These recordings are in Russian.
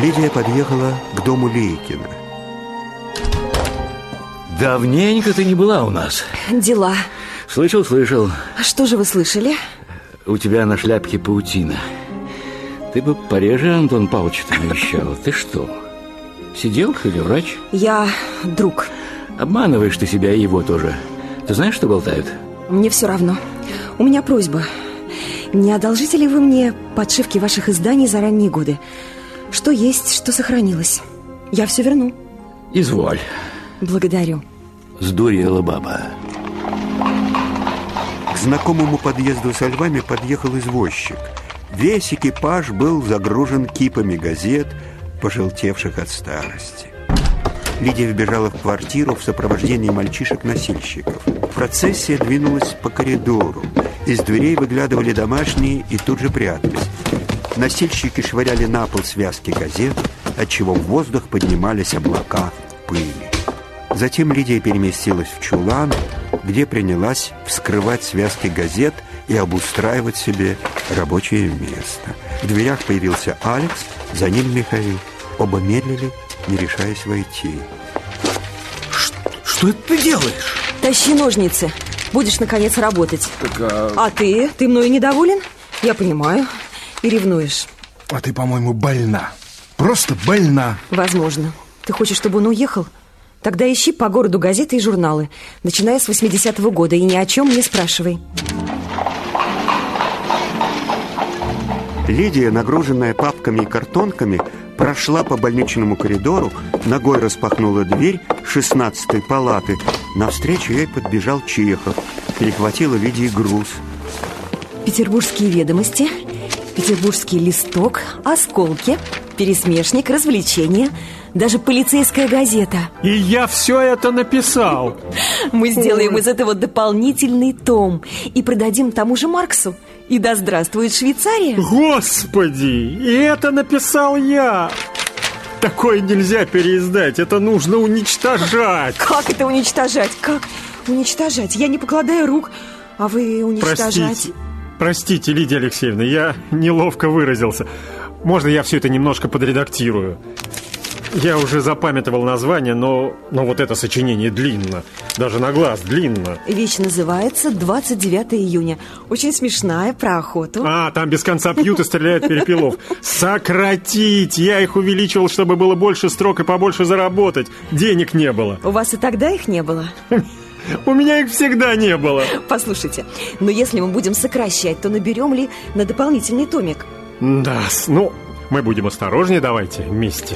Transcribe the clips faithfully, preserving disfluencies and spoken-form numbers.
Лидия подъехала к дому Лейкина. Давненько ты не была у нас. Дела. Слышал, слышал. А что же вы слышали? У тебя на шляпке паутина. Ты бы пореже Антон Павловича-то навещала. Ты что, сиделка или врач? Я друг. Обманываешь ты себя и его тоже. Ты знаешь, что болтают? Мне все равно. У меня просьба. Не одолжите ли вы мне подшивки ваших изданий за ранние годы? Что есть, что сохранилось. Я все верну. Изволь. Благодарю. Сдурела баба. К знакомому подъезду со львами подъехал извозчик. Весь экипаж был загружен кипами газет, пожелтевших от старости. Лидия вбежала в квартиру в сопровождении мальчишек-носильщиков. Процессия двинулась по коридору. Из дверей выглядывали домашние и тут же прятались. Носильщики швыряли на пол связки газет, отчего в воздух поднимались облака пыли. Затем Лидия переместилась в чулан, где принялась вскрывать связки газет и обустраивать себе рабочее место. В дверях появился Алекс, за ним Михаил. Оба медлили, не решаясь войти. Что, что это ты делаешь? Тащи ножницы. Будешь, наконец, работать. Так, а... а ты? Ты мною недоволен? Я понимаю. И ревнуешь. А ты, по-моему, больна. Просто больна. Возможно. Ты хочешь, чтобы он уехал? Тогда ищи по городу газеты и журналы, начиная с восьмидесятого года, и ни о чем не спрашивай. Лидия, нагруженная папками и картонками, прошла по больничному коридору, ногой распахнула дверь шестнадцатой палаты. Навстречу ей подбежал Чехов, перехватила Лидии груз. Петербургские ведомости, петербургский листок, осколки, пересмешник, развлечения, даже полицейская газета. И я все это написал. Мы сделаем из этого дополнительный том и продадим тому же Марксу. И да здравствует Швейцария. Господи, и это написал я. Такое нельзя переиздать, это нужно уничтожать. Как это уничтожать? Как уничтожать? Я не покладаю рук, а вы уничтожать. Простите, простите, Лидия Алексеевна, я неловко выразился. Можно я все это немножко подредактирую? Я уже запамятовал название, но, но вот это сочинение длинно. Даже на глаз длинно. Вещь называется «двадцать девятого июня». Очень смешная, про охоту. А, там без конца пьют и стреляют перепелов. Сократить! Я их увеличивал, чтобы было больше строк и побольше заработать. Денег не было. У вас и тогда их не было? У меня их всегда не было. Послушайте, но если мы будем сокращать, то наберем ли на дополнительный томик? Да, ну, мы будем осторожнее, давайте, вместе.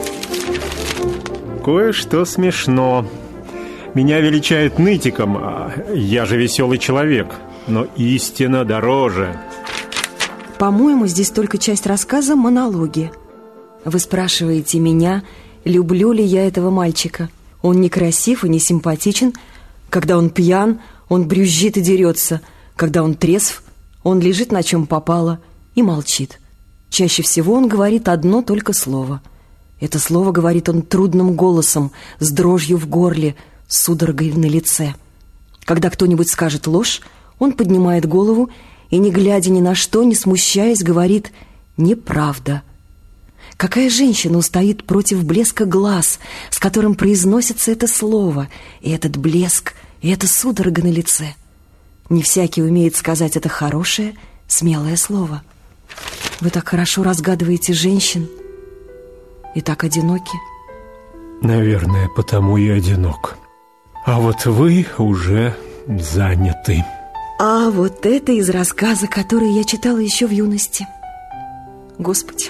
Кое-что смешно. Меня величают нытиком, а я же веселый человек. Но истина дороже. По-моему, здесь только часть рассказа монологи. Вы спрашиваете меня, люблю ли я этого мальчика. Он некрасив и не симпатичен. Когда он пьян, он брюзжит и дерется. Когда он трезв, он лежит на чем попало и молчит. Чаще всего он говорит одно только слово. Это слово говорит он трудным голосом, с дрожью в горле, с судорогой на лице. Когда кто-нибудь скажет ложь, он поднимает голову и, не глядя ни на что, не смущаясь, говорит «неправда». Какая женщина устоит против блеска глаз, с которым произносится это слово, и этот блеск, и эта судорога на лице? Не всякий умеет сказать это хорошее, смелое слово. Вы так хорошо разгадываете женщин и так одиноки. Наверное, потому и одинок. А вот вы уже заняты. А вот это из рассказа, который я читала еще в юности. Господи,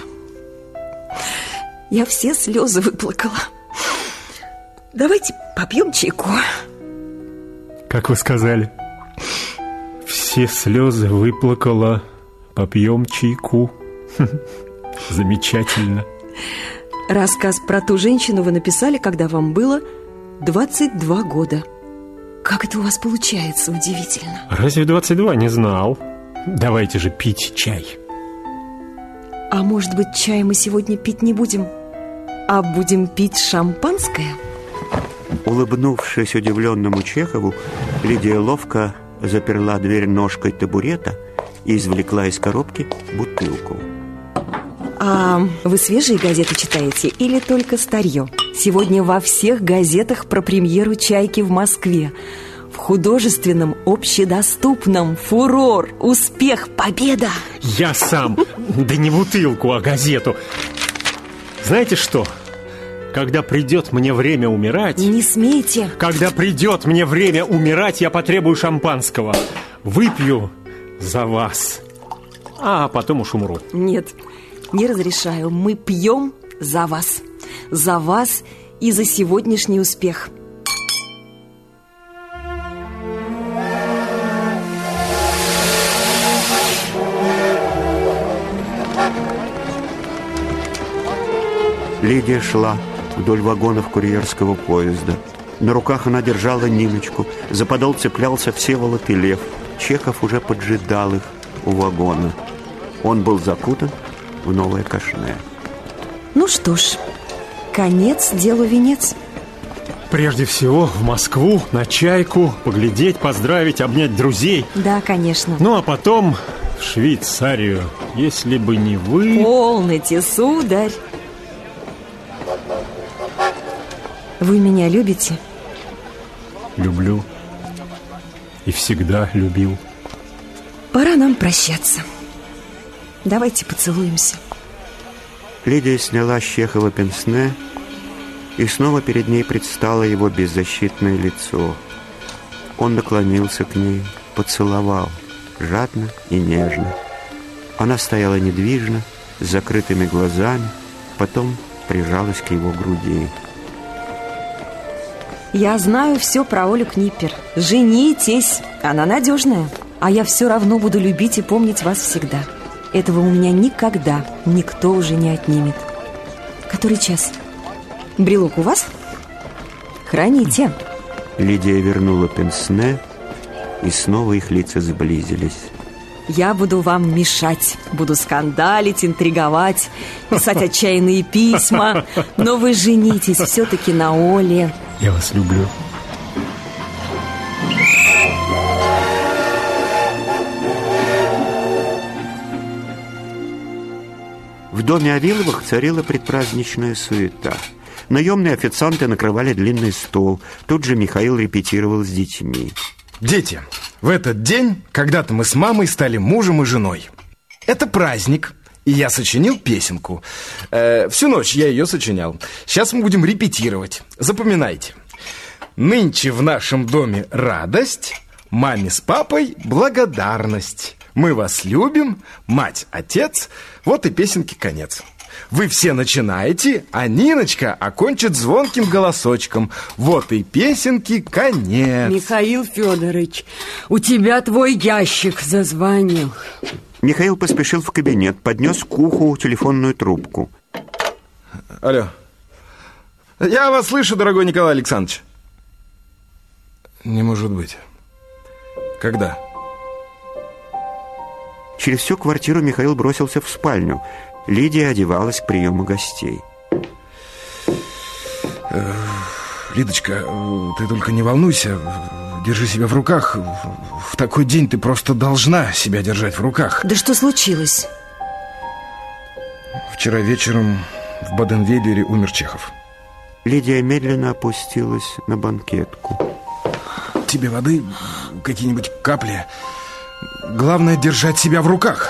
я все слезы выплакала. Давайте попьем чайку. Как вы сказали? Все слезы выплакала, попьем чайку. Замечательно. Рассказ про ту женщину вы написали, когда вам было двадцать два года. Как это у вас получается, удивительно. Разве двадцать два? Не знал. Давайте же пить чай. А может быть, чай мы сегодня пить не будем, а будем пить шампанское? Улыбнувшись удивленному Чехову, Лидия ловко заперла дверь ножкой табурета и извлекла из коробки бутылку. А вы свежие газеты читаете или только старье? Сегодня во всех газетах про премьеру «Чайки» в Москве. В художественном, общедоступном, фурор, успех, победа. Я сам, да не бутылку, а газету. Знаете что? Когда придет мне время умирать... Не смейте. Когда придет мне время умирать, я потребую шампанского. Выпью за вас. А потом уж умру. Нет, не разрешаю. Мы пьем за вас. За вас и за сегодняшний успех. Лидия шла вдоль вагонов курьерского поезда. На руках она держала Ниночку. За подол цеплялся Всеволод и Лев. Чехов уже поджидал их у вагона. Он был закутан в новое кашне. Ну что ж, конец делу венец. Прежде всего в Москву, на «Чайку», поглядеть, поздравить, обнять друзей. Да, конечно. Ну а потом в Швейцарию. Если бы не вы... Полноте, сударь. Вы меня любите? Люблю. И всегда любил. Пора нам прощаться. Давайте поцелуемся. Лидия сняла с Чехова пенсне, и снова перед ней предстало его беззащитное лицо. Он наклонился к ней, поцеловал, жадно и нежно. Она стояла недвижно, с закрытыми глазами, потом прижалась к его груди. Я знаю все про Олю Книпер. Женитесь, она надежная. А я все равно буду любить и помнить вас всегда. Этого у меня никогда никто уже не отнимет. Который час? Брелок у вас? Храните. Лидия вернула пенсне, и снова их лица сблизились. Я буду вам мешать. Буду скандалить, интриговать, писать отчаянные письма. Но вы женитесь все-таки на Оле. Я вас люблю. В доме Авиловых царила предпраздничная суета. Наемные официанты накрывали длинный стол. Тут же Михаил репетировал с детьми. Дети, в этот день когда-то мы с мамой стали мужем и женой. Это праздник, и я сочинил песенку. э, Всю ночь я ее сочинял. Сейчас мы будем репетировать. Запоминайте. Нынче в нашем доме радость, маме с папой благодарность. Мы вас любим, мать, отец. Вот и песенки конец. Вы все начинаете, а Ниночка окончит звонким голосочком. Вот и песенки конец. Михаил Федорович, у тебя твой ящик зазвонил. Михаил поспешил в кабинет, поднес к уху телефонную трубку. Алло. Я вас слышу, дорогой Николай Александрович. Не может быть. Когда? Через всю квартиру Михаил бросился в спальню. Лидия одевалась к приему гостей. Лидочка, ты только не волнуйся. Держи себя в руках. В такой день ты просто должна себя держать в руках. Да что случилось? Вчера вечером в Баден-Вейлере умер Чехов. Лидия медленно опустилась на банкетку. Тебе воды? Какие-нибудь капли? Главное держать себя в руках.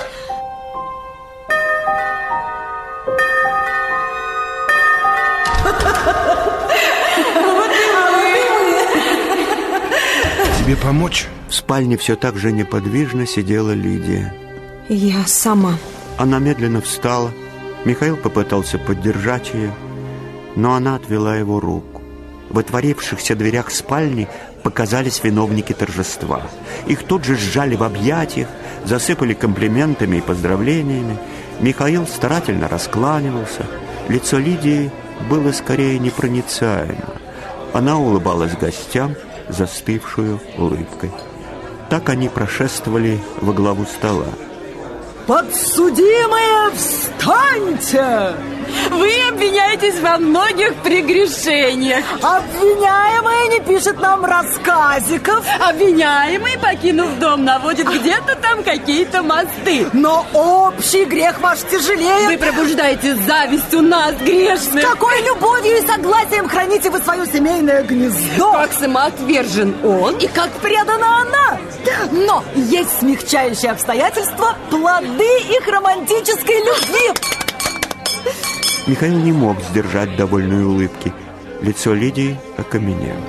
Тебе помочь? В спальне все так же неподвижно сидела Лидия. Я сама. Она медленно встала. Михаил попытался поддержать ее, но она отвела его руку. В отворившихся дверях спальни показались виновники торжества. Их тут же сжали в объятиях, засыпали комплиментами и поздравлениями. Михаил старательно раскланивался. Лицо Лидии было скорее непроницаемо. Она улыбалась гостям застывшую улыбкой. Так они прошествовали во главу стола. Подсудимые, встаньте! Вы обвиняетесь во многих прегрешениях. Обвиняемый не пишет нам рассказиков. Обвиняемый, покинув дом, наводит где-то там какие-то мосты. Но общий грех ваш тяжелее. Вы пробуждаете зависть у нас, грешных. С какой любовью и согласием храните вы свое семейное гнездо. Как самоотвержен он и как предана она. Но есть смягчающие обстоятельства, плоды их романтической любви. Михаил не мог сдержать довольной улыбки. Лицо Лидии окаменело.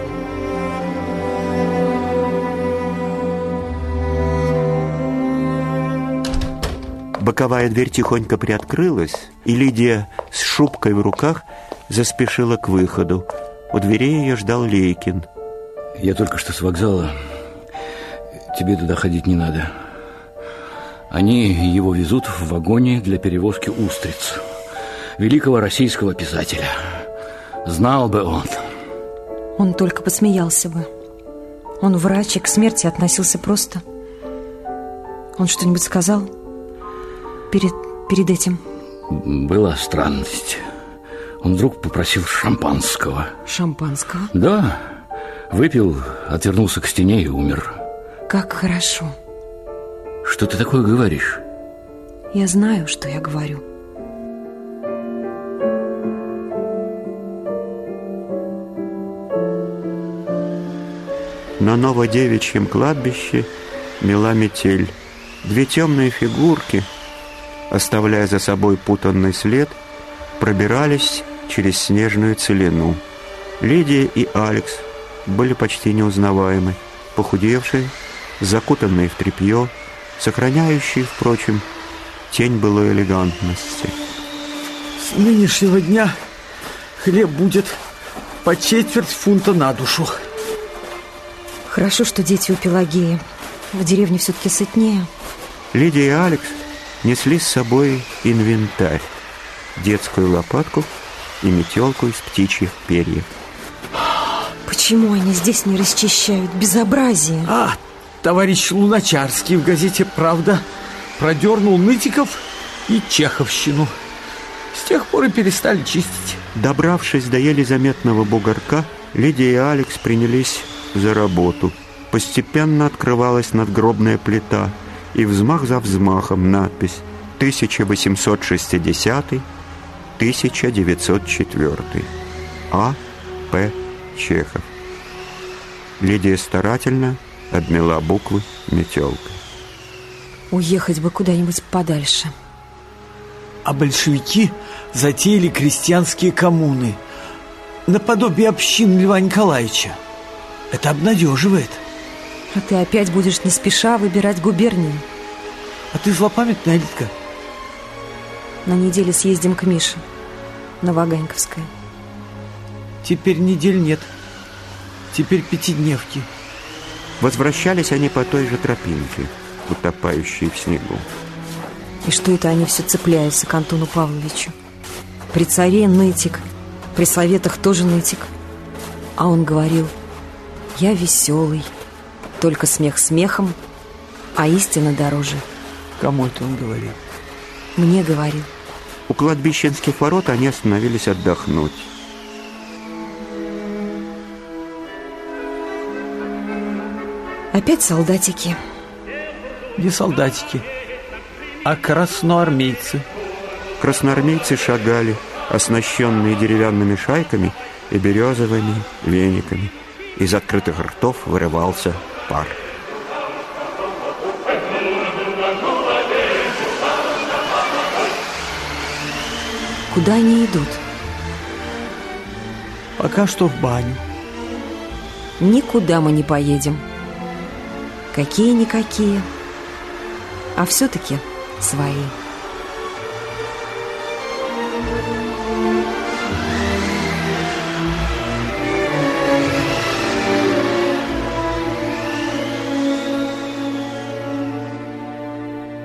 Боковая дверь тихонько приоткрылась, и Лидия с шубкой в руках заспешила к выходу. У дверей ее ждал Лейкин. Я только что с вокзала. Тебе туда ходить не надо. Они его везут в вагоне для перевозки устриц. Великого российского писателя. Знал бы он. Он только посмеялся бы. Он врач и к смерти относился просто. Он что-нибудь сказал перед, перед этим? Была странность. Он вдруг попросил шампанского. Шампанского? Да. Выпил, отвернулся к стене и умер. Как хорошо. Что ты такое говоришь? Я знаю, что я говорю. На Новодевичьем кладбище мела метель. Две темные фигурки, оставляя за собой путанный след, пробирались через снежную целину. Лидия и Алекс были почти неузнаваемы, похудевшие, закутанные в тряпье, сохраняющие, впрочем, тень былой элегантности. С нынешнего дня хлеб будет по четверть фунта на душу. Хорошо, что дети у Пелагеи. В деревне все-таки сытнее. Лидия и Алекс несли с собой инвентарь. Детскую лопатку и метелку из птичьих перьев. Почему они здесь не расчищают? Безобразие. А, товарищ Луначарский в газете «Правда» продернул нытиков и чеховщину. С тех пор и перестали чистить. Добравшись до еле заметного бугорка, Лидия и Алекс принялись за работу. Постепенно открывалась надгробная плита, и взмах за взмахом надпись тысяча восемьсот шестидесятый — тысяча девятьсот четвёртый. А. П. Чехов. Лидия старательно обмела буквы метелкой. Уехать бы куда-нибудь подальше. А большевики затеяли крестьянские коммуны наподобие общин Льва Николаевича. Это обнадеживает. А ты опять будешь не спеша выбирать губернии. А ты злопамятная, Лидка. На неделе съездим к Мише на Ваганьковское. Теперь недель нет. Теперь пятидневки. Возвращались они по той же тропинке, утопающей в снегу. И что это они все цепляются к Антону Павловичу? При царе нытик, при советах тоже нытик. А он говорил: я веселый, только смех смехом, а истина дороже. Кому это он говорил? Мне говорил. У кладбищенских ворот они остановились отдохнуть. Опять солдатики. Не солдатики, а красноармейцы. Красноармейцы шагали, оснащенные деревянными шайками и березовыми вениками. Из открытых ртов вырывался пар. Куда они идут? Пока что в баню. Никуда мы не поедем. Какие-никакие, а все-таки свои.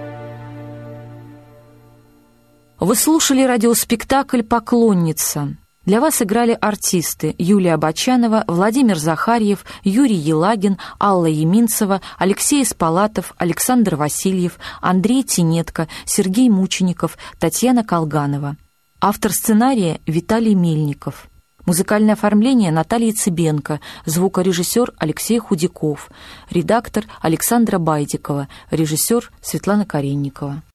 Вы слушали радиоспектакль «Поклонница». Для вас играли артисты Юлия Бочанова, Владимир Захарьев, Юрий Елагин, Алла Еминцева, Алексей Спалатов, Александр Васильев, Андрей Тинетко, Сергей Мучеников, Татьяна Колганова. Автор сценария Виталий Мельников. Музыкальное оформление Наталья Цыбенко, звукорежиссер Алексей Худяков, редактор Александра Байдикова, режиссер Светлана Каренникова.